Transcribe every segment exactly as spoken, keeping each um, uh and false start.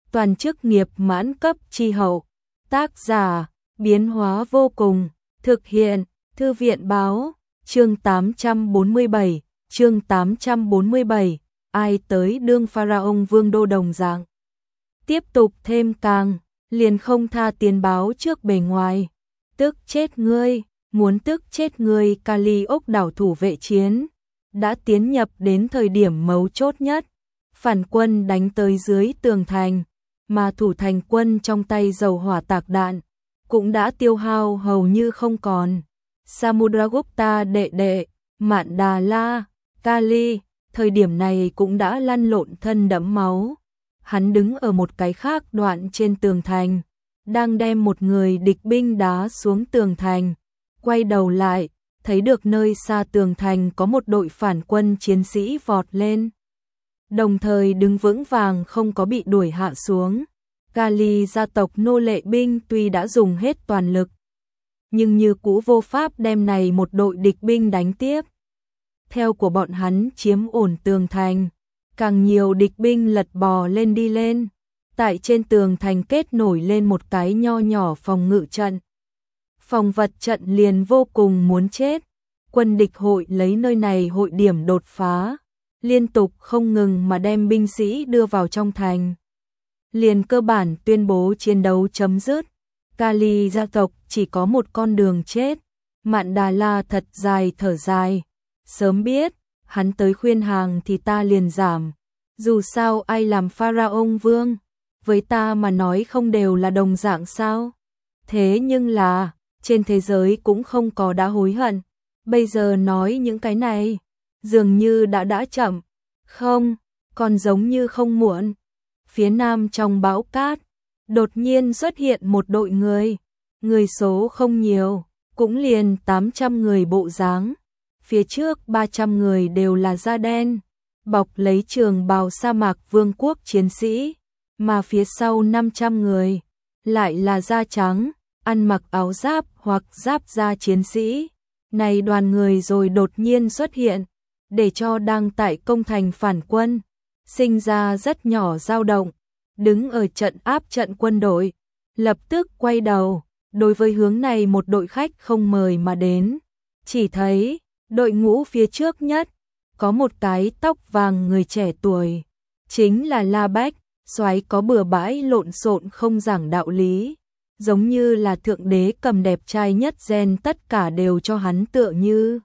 toàn chức nghiệp mãn cấp chi hậu. Tác giả, biến hóa vô cùng, thực hiện, Thư viện báo, chương tám trăm bốn mươi bảy, chương tám trăm bốn mươi bảy, ai tới đương pharaoh vương đô đồng dạng. Tiếp tục thêm càng, liền không tha tiền báo trước bề ngoài. Tức chết ngươi, muốn tức chết ngươi. Kali ốc đảo thủ vệ chiến đã tiến nhập đến thời điểm mấu chốt nhất. Phản quân đánh tới dưới tường thành, mà thủ thành quân trong tay dầu hỏa tạc đạn cũng đã tiêu hao hầu như không còn. Samudragupta đệ đệ, Mạn Đà La, Kali, thời điểm này cũng đã lăn lộn thân đẫm máu. Hắn đứng ở một cái khác đoạn trên tường thành, đang đem một người địch binh đá xuống tường thành. Quay đầu lại, thấy được nơi xa tường thành có một đội phản quân chiến sĩ vọt lên. Đồng thời đứng vững vàng không có bị đuổi hạ xuống. Kali gia tộc nô lệ binh tuy đã dùng hết toàn lực, nhưng như cũ vô pháp đem này một đội địch binh đánh tiếp. Theo của bọn hắn chiếm ổn tường thành, càng nhiều địch binh lật bò lên đi lên. Tại trên tường thành kết nổi lên một cái nho nhỏ phòng ngự trận. Phòng vật trận liền vô cùng muốn chết. Quân địch hội lấy nơi này hội điểm đột phá, liên tục không ngừng mà đem binh sĩ đưa vào trong thành. Liền cơ bản tuyên bố chiến đấu chấm dứt. Kali gia tộc chỉ có một con đường chết. Mạn Đà La thật dài thở dài. Sớm biết, hắn tới khuyên hàng thì ta liền giảm. Dù sao ai làm pharaoh vương, với ta mà nói không đều là đồng dạng sao? Thế nhưng là, trên thế giới cũng không có đã hối hận. Bây giờ nói những cái này, dường như đã đã chậm. Không, còn giống như không muộn. Phía nam trong bão cát, đột nhiên xuất hiện một đội người. Người số không nhiều, cũng liền tám trăm người bộ dáng. Phía trước ba trăm người đều là da đen, bọc lấy trường bào sa mạc vương quốc chiến sĩ, mà phía sau năm trăm người lại là da trắng, ăn mặc áo giáp hoặc giáp da chiến sĩ. Này đoàn người rồi đột nhiên xuất hiện, để cho đang tại công thành phản quân sinh ra rất nhỏ dao động. Đứng ở trận áp trận quân đội, lập tức quay đầu, đối với hướng này một đội khách không mời mà đến. Chỉ thấy đội ngũ phía trước nhất có một cái tóc vàng người trẻ tuổi, chính là La Bách. Soái có bừa bãi lộn xộn không giảng đạo lý, giống như là thượng đế cầm đẹp trai nhất gen tất cả đều cho hắn tựa như.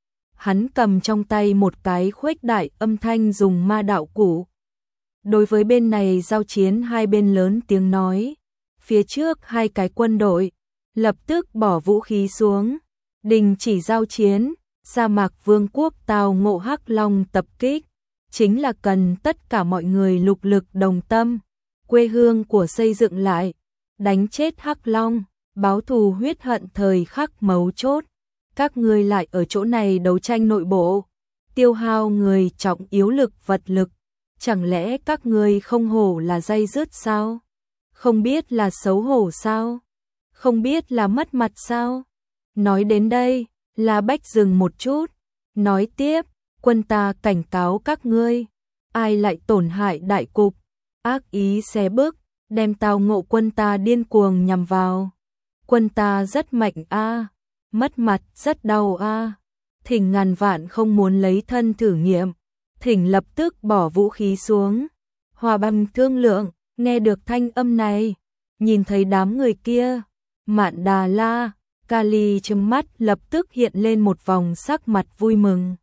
Hắn cầm trong tay một cái khuếch đại âm thanh dùng ma đạo cụ. Đối với bên này giao chiến hai bên lớn tiếng nói, phía trước hai cái quân đội lập tức bỏ vũ khí xuống, đình chỉ giao chiến. Sa mạc vương quốc tào ngộ Hắc Long tập kích, chính là cần tất cả mọi người lục lực đồng tâm, quê hương của xây dựng lại, đánh chết Hắc Long, báo thù huyết hận thời khắc mấu chốt. Các ngươi lại ở chỗ này đấu tranh nội bộ, tiêu hao người trọng yếu lực vật lực, chẳng lẽ các ngươi không hổ là day dứt sao? Không biết là xấu hổ sao? Không biết là mất mặt sao? Nói đến đây, La Bách dừng một chút, nói tiếp, quân ta cảnh cáo các ngươi, ai lại tổn hại đại cục, ác ý xé bước, đem tào ngộ quân ta điên cuồng nhằm vào. Quân ta rất mạnh a, mất mặt rất đau a. Thỉnh ngàn vạn không muốn lấy thân thử nghiệm, thỉnh lập tức bỏ vũ khí xuống. Hòa bằng thương lượng, nghe được thanh âm này, nhìn thấy đám người kia, Mạn Đà La, Kali trong mắt lập tức hiện lên một vòng sắc mặt vui mừng.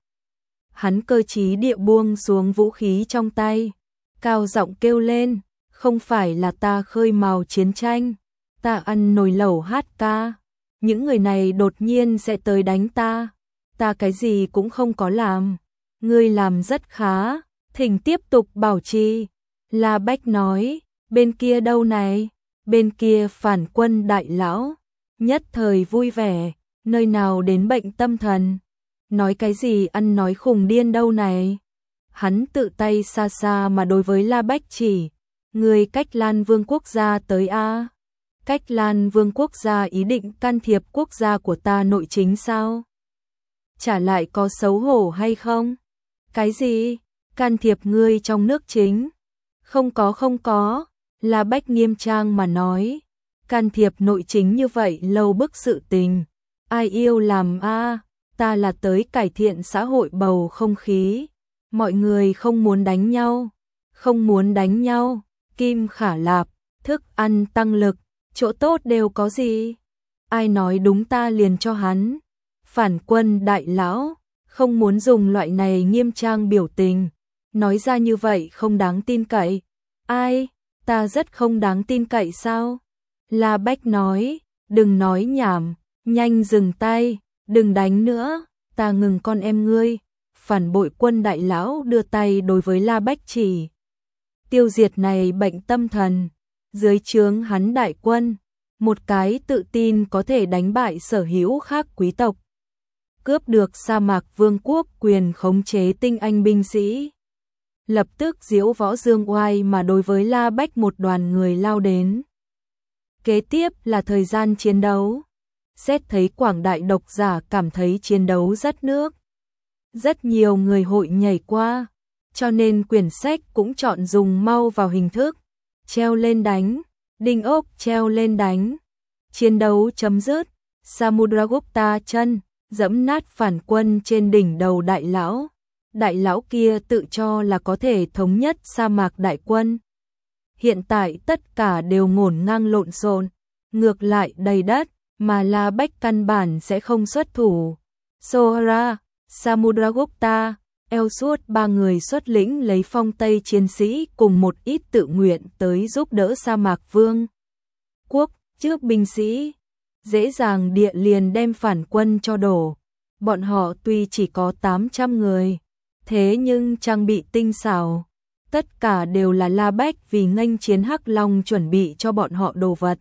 Hắn cơ trí địa buông xuống vũ khí trong tay, cao giọng kêu lên, không phải là ta khơi mào chiến tranh, ta ăn nồi lẩu hát ca, những người này đột nhiên sẽ tới đánh ta, ta cái gì cũng không có làm, ngươi làm rất khá, thỉnh tiếp tục bảo trì. La Bách nói, bên kia đâu này, bên kia phản quân đại lão, nhất thời vui vẻ, nơi nào đến bệnh tâm thần, nói cái gì ăn nói khùng điên đâu này. Hắn tự tay xa xa mà đối với La Bách chỉ, người Cách Lan Vương quốc gia tới a. Cách Lan Vương quốc gia ý định can thiệp quốc gia của ta nội chính sao? Trả lại có xấu hổ hay không? Cái gì? Can thiệp ngươi trong nước chính? Không có không có. La Bách nghiêm trang mà nói, can thiệp nội chính như vậy lâu bức sự tình. Ai yêu làm a, ta là tới cải thiện xã hội bầu không khí. Mọi người không muốn đánh nhau, không muốn đánh nhau, Kim Khả Lạp, thức ăn tăng lực, chỗ tốt đều có gì? Ai nói đúng ta liền cho hắn. Phản Quân đại lão, không muốn dùng loại này nghiêm trang biểu tình, nói ra như vậy không đáng tin cậy. Ai, ta rất không đáng tin cậy sao? La Bách nói, đừng nói nhảm, nhanh dừng tay, đừng đánh nữa, ta ngừng con em ngươi. Phản Bội Quân đại lão đưa tay đối với La Bách chỉ. Tiêu diệt này bệnh tâm thần, dưới trướng hắn đại quân, một cái tự tin có thể đánh bại sở hữu khác quý tộc. Cướp được sa mạc vương quốc quyền khống chế tinh anh binh sĩ. Lập tức diễu võ dương oai mà đối với La Bách một đoàn người lao đến. Kế tiếp là thời gian chiến đấu. Xét thấy quảng đại độc giả cảm thấy chiến đấu rất nước. Rất nhiều người hội nhảy qua, cho nên quyển sách cũng chọn dùng mau vào hình thức. Treo lên đánh, đinh ốc treo lên đánh. Chiến đấu chấm dứt, Samudragupta chân, dẫm nát Phản Quân trên đỉnh đầu đại lão. Đại lão kia tự cho là có thể thống nhất sa mạc đại quân. Hiện tại tất cả đều ngổn ngang lộn xộn, ngược lại đầy đất, mà La Bách căn bản sẽ không xuất thủ. Sohara, Samudragupta, Elsuot ba người xuất lĩnh lấy phong Tây chiến sĩ cùng một ít tự nguyện tới giúp đỡ sa mạc vương quốc trước binh sĩ, dễ dàng địa liền đem Phản Quân cho đổ. Bọn họ tuy chỉ có tám trăm người, thế nhưng trang bị tinh xảo, tất cả đều là La Bách vì nghênh chiến Hắc Long chuẩn bị cho bọn họ đồ vật,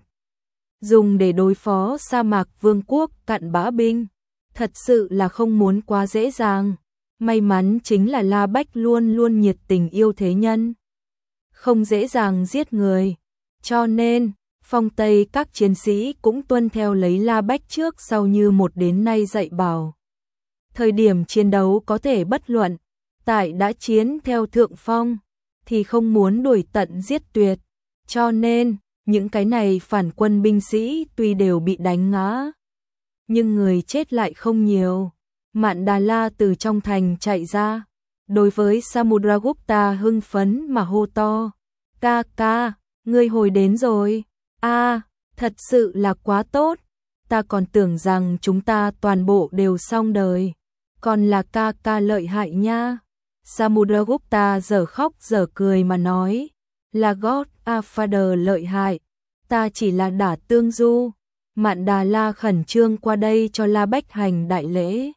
dùng để đối phó sa mạc vương quốc cặn bã binh. Thật sự là không muốn quá dễ dàng. May mắn chính là La Bách luôn luôn nhiệt tình yêu thế nhân, không dễ dàng giết người, cho nên phong Tây các chiến sĩ cũng tuân theo lấy La Bách trước sau như một đến nay dạy bảo. Thời điểm chiến đấu có thể bất luận, tại đã chiến theo thượng phong, thì không muốn đuổi tận giết tuyệt, cho nên những cái này Phản Quân binh sĩ tuy đều bị đánh ngã, nhưng người chết lại không nhiều. Mạn Đà La từ trong thành chạy ra, đối với Samudragupta hưng phấn mà hô to, ca ca, ngươi hồi đến rồi, a, thật sự là quá tốt, ta còn tưởng rằng chúng ta toàn bộ đều xong đời, còn là ca ca lợi hại nha. Samudragupta dở khóc dở cười mà nói, là Godfather lợi hại, ta chỉ là đả tương du. Mạn Đà La khẩn trương qua đây cho La Bách hành đại lễ.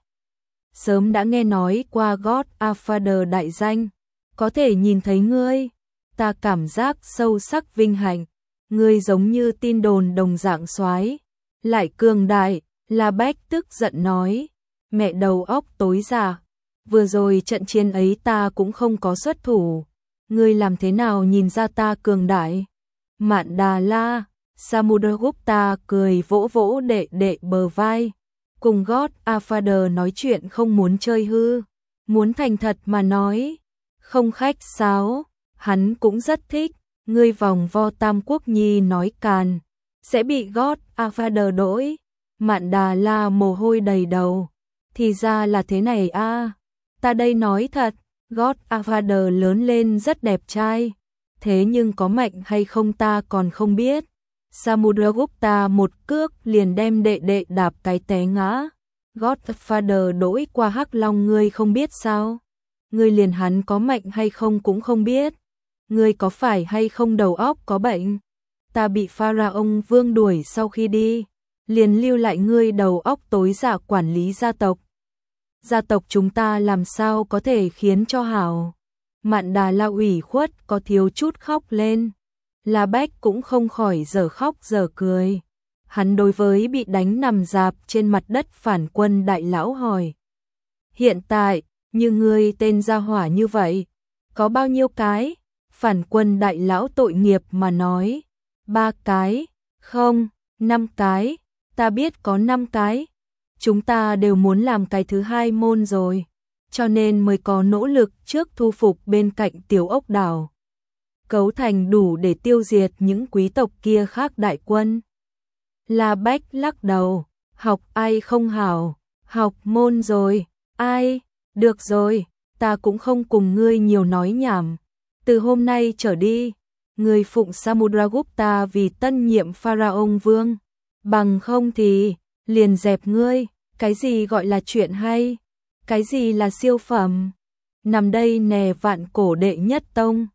Sớm đã nghe nói qua Godfather đại danh, có thể nhìn thấy ngươi, ta cảm giác sâu sắc vinh hạnh, ngươi giống như tin đồn đồng dạng soái, lại cường đại. La Bách tức giận nói, mẹ đầu óc tối già, vừa rồi trận chiến ấy ta cũng không có xuất thủ, ngươi làm thế nào nhìn ra ta cường đại? Mạn Đà La, Samudragupta cười vỗ vỗ đệ đệ bờ vai, cùng Godfather nói chuyện không muốn chơi hư, muốn thành thật mà nói, không khách sáo, hắn cũng rất thích, ngươi vòng vo Tam Quốc Nhi nói càn, sẽ bị Godfather đỗi. Mạn Đà La mồ hôi đầy đầu, thì ra là thế này a, ta đây nói thật, Godfather lớn lên rất đẹp trai, thế nhưng có mạnh hay không ta còn không biết. Samudragupta một cước liền đem đệ đệ đạp cái té ngã. Godfather đỗi qua Hắc Long ngươi không biết sao? Ngươi liền hắn có mạnh hay không cũng không biết. Ngươi có phải hay không đầu óc có bệnh? Ta bị Pharaoh vương đuổi sau khi đi, liền lưu lại ngươi đầu óc tối dạ quản lý gia tộc. Gia tộc chúng ta làm sao có thể khiến cho hảo? Mạn Đà La ủy khuất có thiếu chút khóc lên. La Bách cũng không khỏi dở khóc dở cười. Hắn đối với bị đánh nằm rạp trên mặt đất Phản Quân đại lão hỏi. Hiện tại, như ngươi tên gia hỏa như vậy, có bao nhiêu cái? Phản Quân đại lão tội nghiệp mà nói. Ba cái, không, năm cái, ta biết có năm cái. Chúng ta đều muốn làm cái thứ hai môn rồi, cho nên mới có nỗ lực trước thu phục bên cạnh Tiểu Ốc Đảo. cấu thành đủ để tiêu diệt những quý tộc kia khác đại quân. La Bách lắc đầu, học ai không hảo, học môn rồi, ai, được rồi, ta cũng không cùng ngươi nhiều nói nhảm. Từ hôm nay trở đi, ngươi phụng Samudragupta vì tân nhiệm pharaoh vương, bằng không thì liền dẹp ngươi. Cái gì gọi là chuyện hay, cái gì là siêu phẩm, nằm đây nè vạn cổ đệ nhất tông.